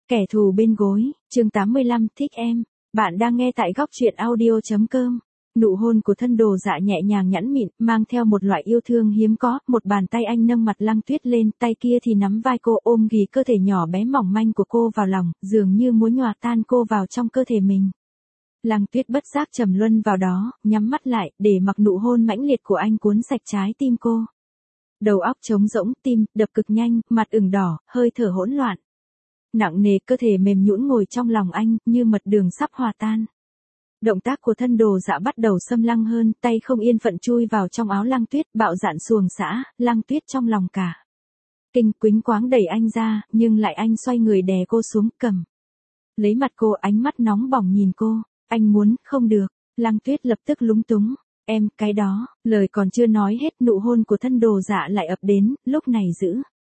Kẻ thù bên gối, chương 85, thích em. Bạn đang nghe tại góc truyện audio.com. Nụ hôn của thân đồ dạ nhẹ nhàng nhẵn mịn, mang theo một loại yêu thương hiếm có, một bàn tay anh nâng mặt Lăng Tuyết lên, tay kia thì nắm vai cô ôm ghì cơ thể nhỏ bé mỏng manh của cô vào lòng, dường như muốn nhòa tan cô vào trong cơ thể mình. Lăng Tuyết bất giác trầm luân vào đó, nhắm mắt lại, để mặc nụ hôn mãnh liệt của anh cuốn sạch trái tim cô. Đầu óc trống rỗng, tim đập cực nhanh, mặt ửng đỏ, hơi thở hỗn loạn. Nặng nề cơ thể mềm nhũn ngồi trong lòng anh, như mật đường sắp hòa tan. Động tác của thân đồ dạ bắt đầu xâm lăng hơn, tay không yên phận chui vào trong áo Lăng Tuyết, bạo dạn xuồng xã, Lăng Tuyết trong lòng cả. Kinh quýnh quáng đẩy anh ra, nhưng lại anh xoay người đè cô xuống, cầm lấy mặt cô, ánh mắt nóng bỏng nhìn cô. Anh muốn, không được. Lăng Tuyết lập tức lúng túng. Em, cái đó, lời còn chưa nói hết, nụ hôn của thân đồ dạ lại ập đến, lúc này dữ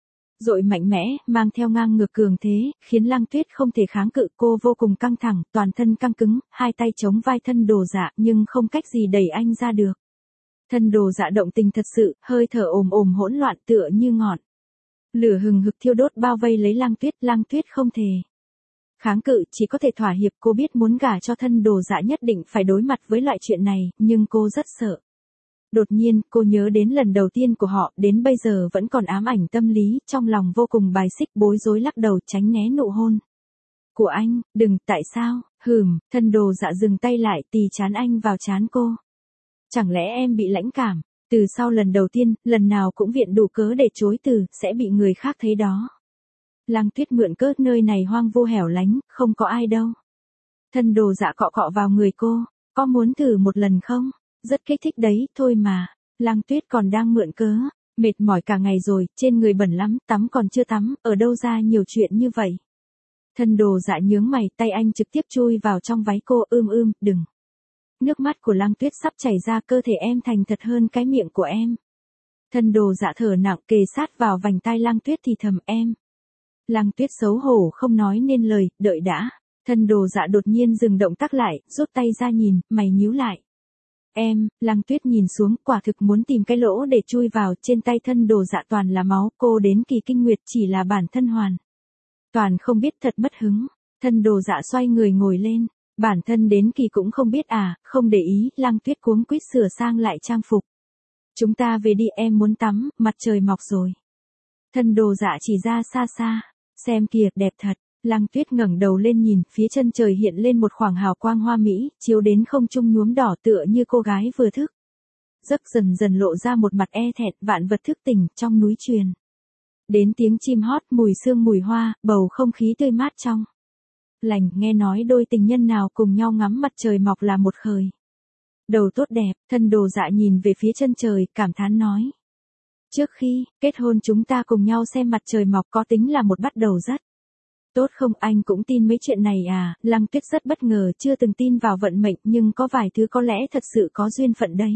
dội mạnh mẽ, mang theo ngang ngược cường thế, khiến Lăng Tuyết không thể kháng cự, cô vô cùng căng thẳng, toàn thân căng cứng, hai tay chống vai thân đồ dạ, nhưng không cách gì đẩy anh ra được. Thân đồ dạ động tình thật sự, hơi thở ồm ồm hỗn loạn tựa như ngọn lửa hừng hực thiêu đốt bao vây lấy Lăng Tuyết không thể kháng cự, chỉ có thể thỏa hiệp. Cô biết muốn gả cho thân đồ dạ nhất định phải đối mặt với loại chuyện này, nhưng cô rất sợ. Đột nhiên, cô nhớ đến lần đầu tiên của họ, đến bây giờ vẫn còn ám ảnh tâm lý, trong lòng vô cùng bài xích, bối rối lắc đầu tránh né nụ hôn của anh. Đừng, tại sao? Thân đồ dạ dừng tay lại, tì trán anh vào trán cô. Chẳng lẽ em bị lãnh cảm? Từ sau lần đầu tiên, lần nào cũng viện đủ cớ để chối từ, sẽ bị người khác thấy đó. Lăng Tuyết mượn cớ nơi này hoang vu hẻo lánh, không có ai đâu. Thân đồ dạ cọ cọ vào người cô, có muốn thử một lần không? Rất kích thích đấy, thôi mà. Lăng Tuyết còn đang mượn cớ, mệt mỏi cả ngày rồi, trên người bẩn lắm, tắm còn chưa tắm, ở đâu ra nhiều chuyện như vậy. Thân đồ dạ nhướng mày, tay anh trực tiếp chui vào trong váy cô, đừng. Nước mắt của Lăng Tuyết sắp chảy ra, cơ thể em thành thật hơn cái miệng của em. Thân đồ dạ thở nặng, kề sát vào vành tai Lăng Tuyết thì thầm em. Lăng Tuyết xấu hổ không nói nên lời, đợi đã. Thân đồ dạ đột nhiên dừng động tác lại, rút tay ra nhìn, mày nhíu lại. Em, Lăng Tuyết nhìn xuống, quả thực muốn tìm cái lỗ để chui vào, trên tay thân đồ dạ toàn là máu, cô đến kỳ kinh nguyệt chỉ là bản thân hoàn toàn không biết, thật mất hứng. Thân đồ dạ xoay người ngồi lên, bản thân đến kỳ cũng không biết à, không để ý. Lăng Tuyết cuống quýt sửa sang lại trang phục. Chúng ta về đi, em muốn tắm, mặt trời mọc rồi. Thân đồ dạ chỉ ra xa xa, xem kìa, đẹp thật. Lăng Tuyết ngẩng đầu lên nhìn, phía chân trời hiện lên một khoảng hào quang hoa mỹ, chiếu đến không trung nhuốm đỏ tựa như cô gái vừa thức giấc, dần dần lộ ra một mặt e thẹn, vạn vật thức tỉnh, trong núi truyền đến tiếng chim hót, mùi sương mùi hoa, bầu không khí tươi mát trong lành, nghe nói đôi tình nhân nào cùng nhau ngắm mặt trời mọc là một khởi đầu tốt đẹp. Thân đồ dạ nhìn về phía chân trời, cảm thán nói. Trước khi kết hôn chúng ta cùng nhau xem mặt trời mọc có tính là một bắt đầu rất tốt không? Anh cũng tin mấy chuyện này à? Lăng Tuyết rất bất ngờ, chưa từng tin vào vận mệnh, nhưng có vài thứ có lẽ thật sự có duyên phận đấy.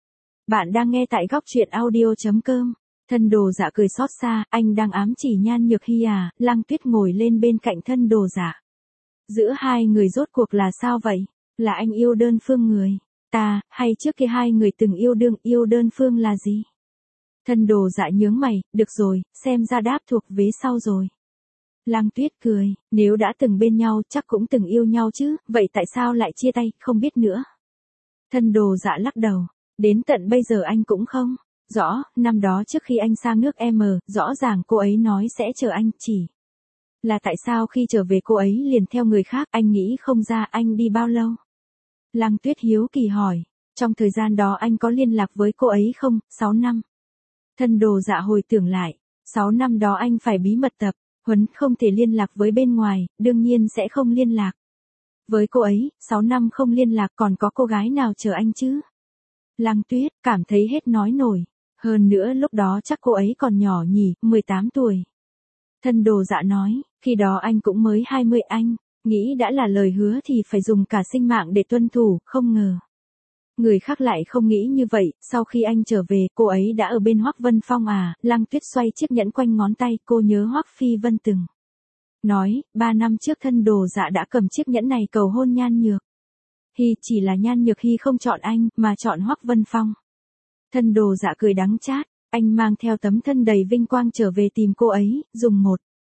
Bạn đang nghe tại góc truyện audio.com. Thân đồ dạ cười xót xa, anh đang ám chỉ Nhan Nhược Hy à? Lăng Tuyết ngồi lên bên cạnh thân đồ dạ. Giữa hai người rốt cuộc là sao vậy? Là anh yêu đơn phương người ta, hay trước kia hai người từng yêu đương, yêu đơn phương là gì? Thân đồ dạ nhướng mày, được rồi, xem ra đáp thuộc vế sau rồi. Lăng Tuyết cười, nếu đã từng bên nhau chắc cũng từng yêu nhau chứ, vậy tại sao lại chia tay, không biết nữa. Thân đồ dạ lắc đầu, đến tận bây giờ anh cũng không rõ. Năm đó trước khi anh sang nước M, rõ ràng cô ấy nói sẽ chờ anh, chỉ là tại sao khi trở về cô ấy liền theo người khác, anh nghĩ không ra. Anh đi bao lâu? Lăng Tuyết hiếu kỳ hỏi, trong thời gian đó anh có liên lạc với cô ấy không? 6 năm. Thân đồ dạ hồi tưởng lại, 6 năm đó anh phải bí mật tập huấn, không thể liên lạc với bên ngoài, đương nhiên sẽ không liên lạc với cô ấy. 6 năm không liên lạc, còn có cô gái nào chờ anh chứ? Lăng Tuyết cảm thấy hết nói nổi, hơn nữa lúc đó chắc cô ấy còn nhỏ nhỉ, 18 tuổi. Thân đồ dạ nói, khi đó anh cũng mới 20, anh nghĩ đã là lời hứa thì phải dùng cả sinh mạng để tuân thủ, không ngờ người khác lại không nghĩ như vậy. Sau khi anh trở về, cô ấy đã ở bên Hoắc Vân Phong à? Lăng Tuyết xoay chiếc nhẫn quanh ngón tay, cô nhớ Hoắc Phi Vân từng nói, 3 năm trước thân đồ dạ đã cầm chiếc nhẫn này cầu hôn Nhan Nhược Hy, chỉ là Nhan Nhược Hy không chọn anh, mà chọn Hoắc Vân Phong. Thân đồ dạ cười đắng chát, anh mang theo tấm thân đầy vinh quang trở về tìm cô ấy, dùng một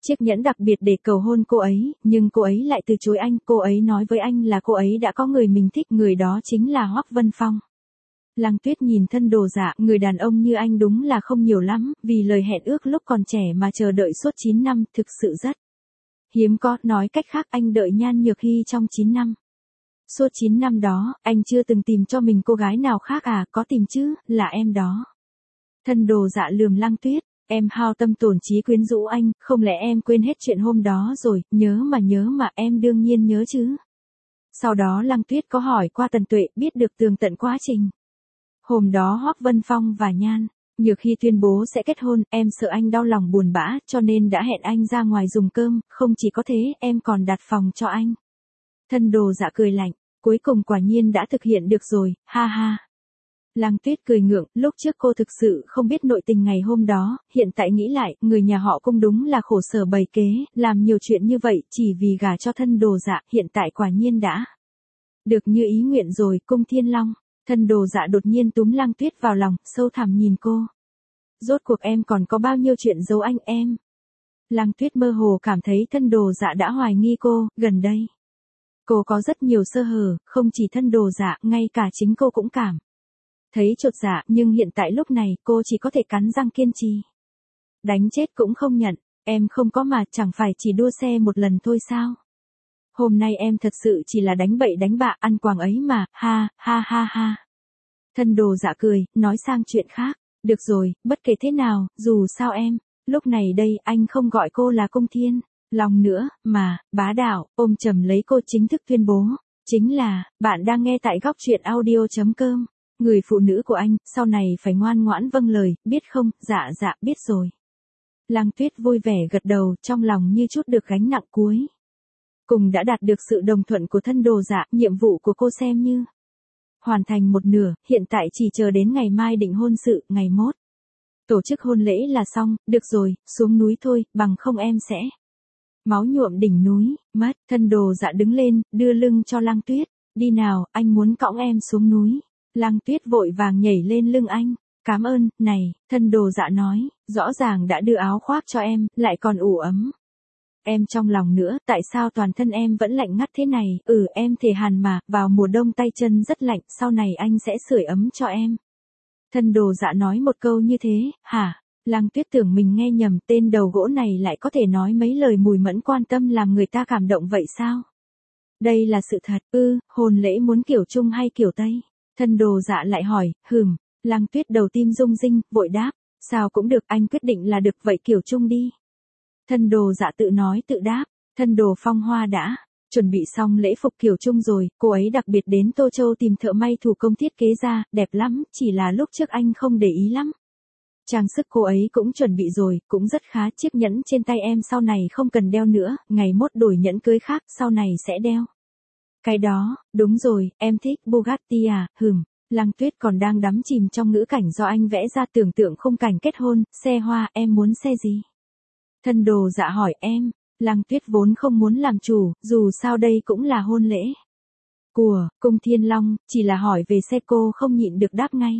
chiếc nhẫn đặc biệt để cầu hôn cô ấy, nhưng cô ấy lại từ chối anh, cô ấy nói với anh là cô ấy đã có người mình thích, người đó chính là Hoắc Vân Phong. Lăng Tuyết nhìn Thân Đồ Dạ, người đàn ông như anh đúng là không nhiều lắm, vì lời hẹn ước lúc còn trẻ mà chờ đợi suốt 9 năm, thực sự rất hiếm có, nói cách khác anh đợi Nhan Nhược Hy trong 9 năm. Suốt 9 năm đó, anh chưa từng tìm cho mình cô gái nào khác à, có tìm chứ, là em đó. Thân Đồ Dạ lườm Lăng Tuyết, em hao tâm tổn trí quyến rũ anh, không lẽ em quên hết chuyện hôm đó rồi, nhớ mà em đương nhiên nhớ chứ. Sau đó Lăng Tuyết có hỏi qua Tần Tuệ, biết được tường tận quá trình. Hôm đó Hoắc Vân Phong và Nhan Nhược Hy tuyên bố sẽ kết hôn, em sợ anh đau lòng buồn bã, cho nên đã hẹn anh ra ngoài dùng cơm, không chỉ có thế, em còn đặt phòng cho anh. Thân Đồ Dạ cười lạnh, cuối cùng quả nhiên đã thực hiện được rồi, ha ha. Lăng Tuyết cười ngượng, lúc trước cô thực sự không biết nội tình ngày hôm đó, hiện tại nghĩ lại, người nhà họ Cung đúng là khổ sở bày kế, làm nhiều chuyện như vậy, chỉ vì gả cho Thân Đồ Dạ, hiện tại quả nhiên đã được như ý nguyện rồi, Cung Thiên Long. Thân Đồ Dạ đột nhiên túm Lăng Tuyết vào lòng, sâu thẳm nhìn cô. Rốt cuộc em còn có bao nhiêu chuyện giấu anh em? Lăng Tuyết mơ hồ cảm thấy Thân Đồ Dạ đã hoài nghi cô, gần đây. Cô có rất nhiều sơ hở, không chỉ Thân Đồ Dạ, ngay cả chính cô cũng cảm thấy chột dạ, nhưng hiện tại lúc này cô chỉ có thể cắn răng kiên trì. Đánh chết cũng không nhận, em không có mà, chẳng phải chỉ đua xe một lần thôi sao? Hôm nay em thật sự chỉ là đánh bậy đánh bạ ăn quàng ấy mà, ha, ha ha ha. Thân Đồ Dạ cười, nói sang chuyện khác, được rồi, bất kể thế nào, dù sao em, lúc này đây anh không gọi cô là Cung Thiên Long nữa, mà, bá đạo, ôm chầm lấy cô chính thức tuyên bố, chính là, bạn đang nghe tại góc truyện audio.com. Người phụ nữ của anh, sau này phải ngoan ngoãn vâng lời, biết không, dạ dạ biết rồi. Lăng Tuyết vui vẻ gật đầu, trong lòng như chút được gánh nặng cuối cùng đã đạt được sự đồng thuận của Thân Đồ Dạ, nhiệm vụ của cô xem như hoàn thành một nửa, hiện tại chỉ chờ đến ngày mai định hôn sự, ngày mốt tổ chức hôn lễ là xong, được rồi, xuống núi thôi, bằng không em sẽ máu nhuộm đỉnh núi, mất. Thân Đồ Dạ đứng lên, đưa lưng cho Lăng Tuyết, đi nào, anh muốn cõng em xuống núi. Lăng Tuyết vội vàng nhảy lên lưng anh, cảm ơn, này, Thân Đồ Dạ nói, rõ ràng đã đưa áo khoác cho em, lại còn ủ ấm em trong lòng nữa, tại sao toàn thân em vẫn lạnh ngắt thế này, em thề hàn mà, vào mùa đông tay chân rất lạnh, sau này anh sẽ sưởi ấm cho em. Thân Đồ Dạ nói một câu như thế, hả? Lăng Tuyết tưởng mình nghe nhầm, tên đầu gỗ này lại có thể nói mấy lời mùi mẫn quan tâm làm người ta cảm động vậy sao? Đây là sự thật, hôn lễ muốn kiểu Trung hay kiểu Tây? Thân Đồ Dạ lại hỏi, Lăng Tuyết đầu tim rung rinh, vội đáp, sao cũng được, anh quyết định là được, vậy kiểu Trung đi. Thân Đồ Dạ tự nói tự đáp, Thân Đồ Phong Hoa đã chuẩn bị xong lễ phục kiểu Trung rồi, cô ấy đặc biệt đến Tô Châu tìm thợ may thủ công thiết kế ra, đẹp lắm, chỉ là lúc trước anh không để ý lắm. Trang sức cô ấy cũng chuẩn bị rồi, cũng rất khá, chiếc nhẫn trên tay em sau này không cần đeo nữa, ngày mốt đổi nhẫn cưới khác, sau này sẽ đeo. Cái đó, đúng rồi, em thích Bugatti à, Lăng Tuyết còn đang đắm chìm trong ngữ cảnh do anh vẽ ra, tưởng tượng khung cảnh kết hôn, xe hoa, em muốn xe gì? Thân Đồ Dạ hỏi em, Lăng Tuyết vốn không muốn làm chủ, dù sao đây cũng là hôn lễ của Cung Thiên Long, chỉ là hỏi về xe cô không nhịn được đáp ngay.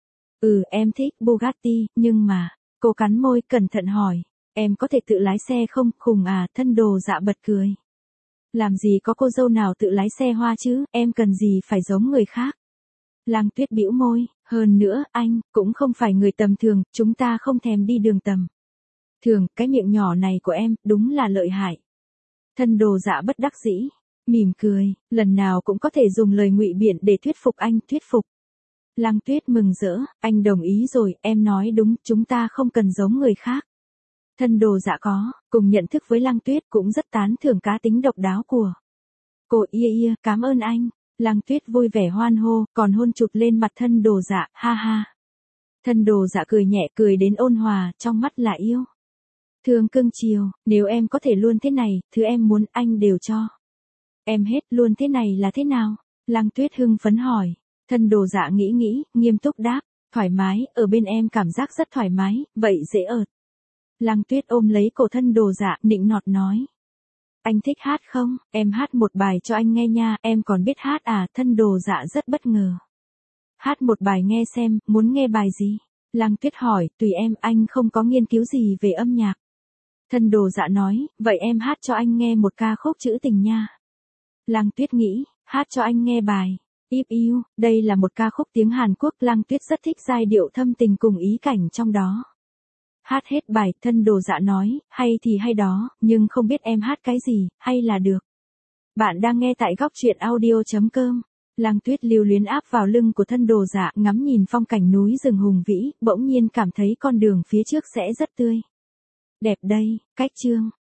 Em thích Bugatti, nhưng mà, cô cắn môi cẩn thận hỏi, em có thể tự lái xe không, khùng à, Thân Đồ Dạ bật cười. Làm gì có cô dâu nào tự lái xe hoa chứ, em cần gì phải giống người khác. Lăng Tuyết bĩu môi, hơn nữa, anh, cũng không phải người tầm thường, chúng ta không thèm đi đường tầm thường, cái miệng nhỏ này của em, đúng là lợi hại. Thân Đồ Dạ bất đắc dĩ, mỉm cười, lần nào cũng có thể dùng lời ngụy biện để thuyết phục anh, thuyết phục. Lăng Tuyết mừng rỡ, anh đồng ý rồi, em nói đúng, chúng ta không cần giống người khác. Thân Đồ Dạ có, cùng nhận thức với Lăng Tuyết cũng rất tán thưởng cá tính độc đáo của cô. Cảm ơn anh. Lăng Tuyết vui vẻ hoan hô, còn hôn chụp lên mặt Thân Đồ Dạ, ha ha. Thân Đồ Dạ cười nhẹ, cười đến ôn hòa, trong mắt là yêu thương cưng chiều, nếu em có thể luôn thế này, thứ em muốn anh đều cho em hết, luôn thế này là thế nào? Lăng Tuyết hưng phấn hỏi. Thân Đồ Dạ nghĩ, nghiêm túc đáp, thoải mái, ở bên em cảm giác rất thoải mái, vậy dễ ợt. Lăng Tuyết ôm lấy cổ Thân Đồ Dạ, nịnh nọt nói. Anh thích hát không? Em hát một bài cho anh nghe nha, em còn biết hát à? Thân Đồ Dạ rất bất ngờ. Hát một bài nghe xem, muốn nghe bài gì? Lăng Tuyết hỏi, tùy em, anh không có nghiên cứu gì về âm nhạc. Thân đồ dạ nói, vậy em hát cho anh nghe một ca khúc trữ tình nha. Lăng Tuyết nghĩ, hát cho anh nghe bài If You, đây là một ca khúc tiếng Hàn Quốc. Lăng Tuyết rất thích giai điệu thâm tình cùng ý cảnh trong đó. Hát hết bài, thân đồ dạ nói, hay thì hay đó, nhưng không biết em hát cái gì, hay là được. Bạn đang nghe tại góc truyện audio.com. Lăng Tuyết lưu luyến áp vào lưng của thân đồ dạ, ngắm nhìn phong cảnh núi rừng hùng vĩ, bỗng nhiên cảm thấy con đường phía trước sẽ rất tươi. Đẹp đây, cách chương.